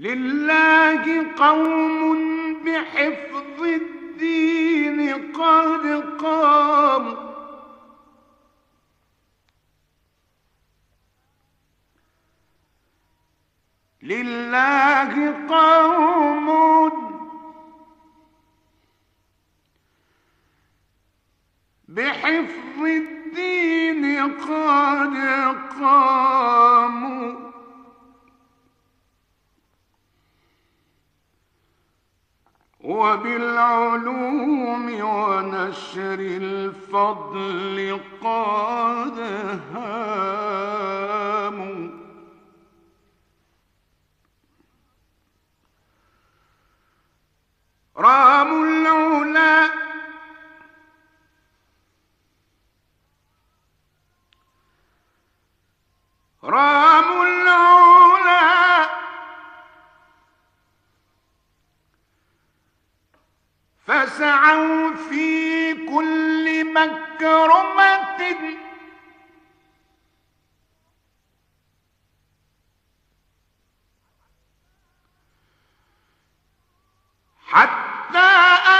لله قوم بحفظ الدين قد قاموا، لله قوم بحفظ الدين قد قاموا، وبالعلوم ونشر الفضل قد هاموا. راموا العلا راموا العلا فسعوا في كل مكرمة، حتى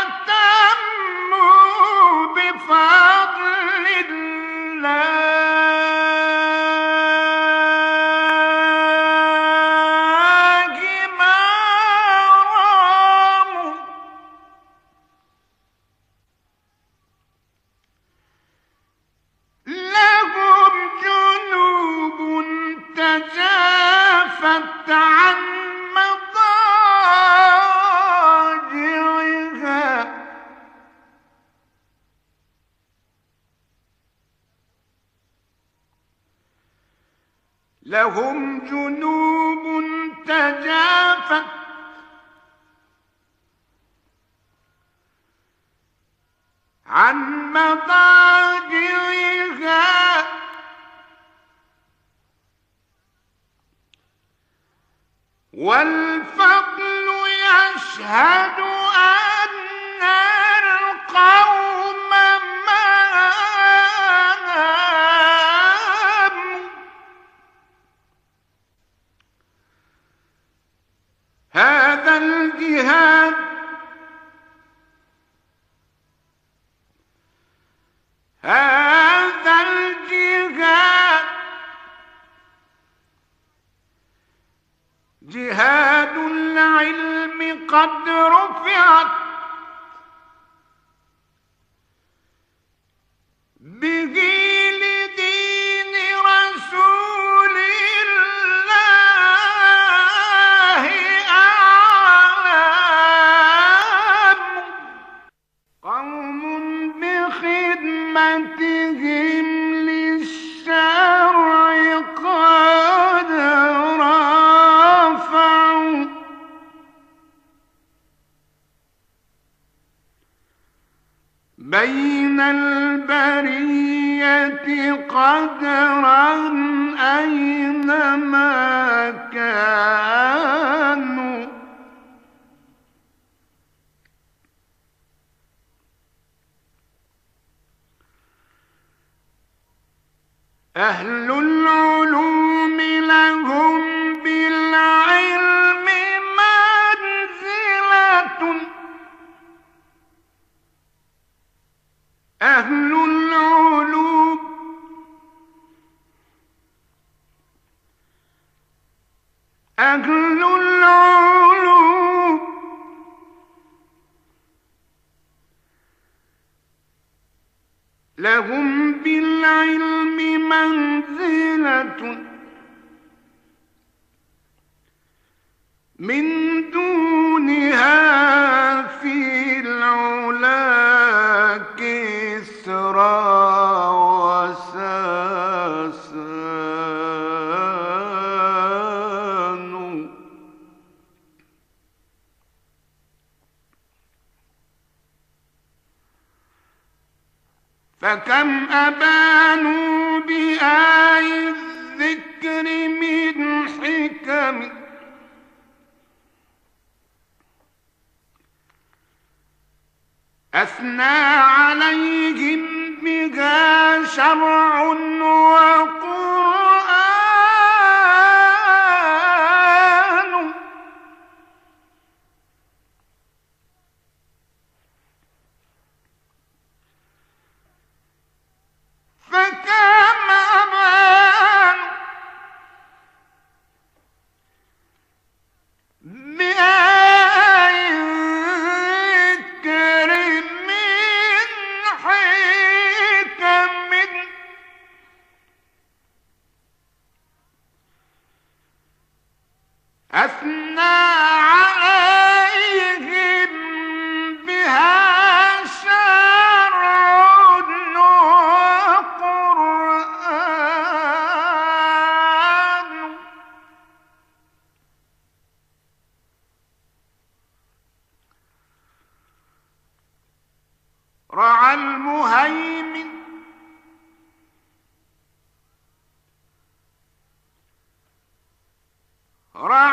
أتموا بفضل الله ما راموا. لهم جنوب تجافت عن مضاجعها، لهم جنوب تجافت عن مضاجعها، والفضل يشهد أن القوم ماموا. هذا الجهاد هذا الجهاد جهاد العلم قد رفعت به لدين رسول الله أعلام. قوم بخدمتهم للشرع قد رفعوا بين البرية قدرا أينما كانوا. أهل العلوم لهم بالعلم منزلة، أهل العلوم أهل العلوم لهم بالعلم منزلة من دونها في العلا كسرى وساسان. فكم أبانوا بآي الذكر من حكم، أثنى عليهم بها شرع وقرآن. أثنى عليهم بها شرع وقرآن رعى المهيمن رعى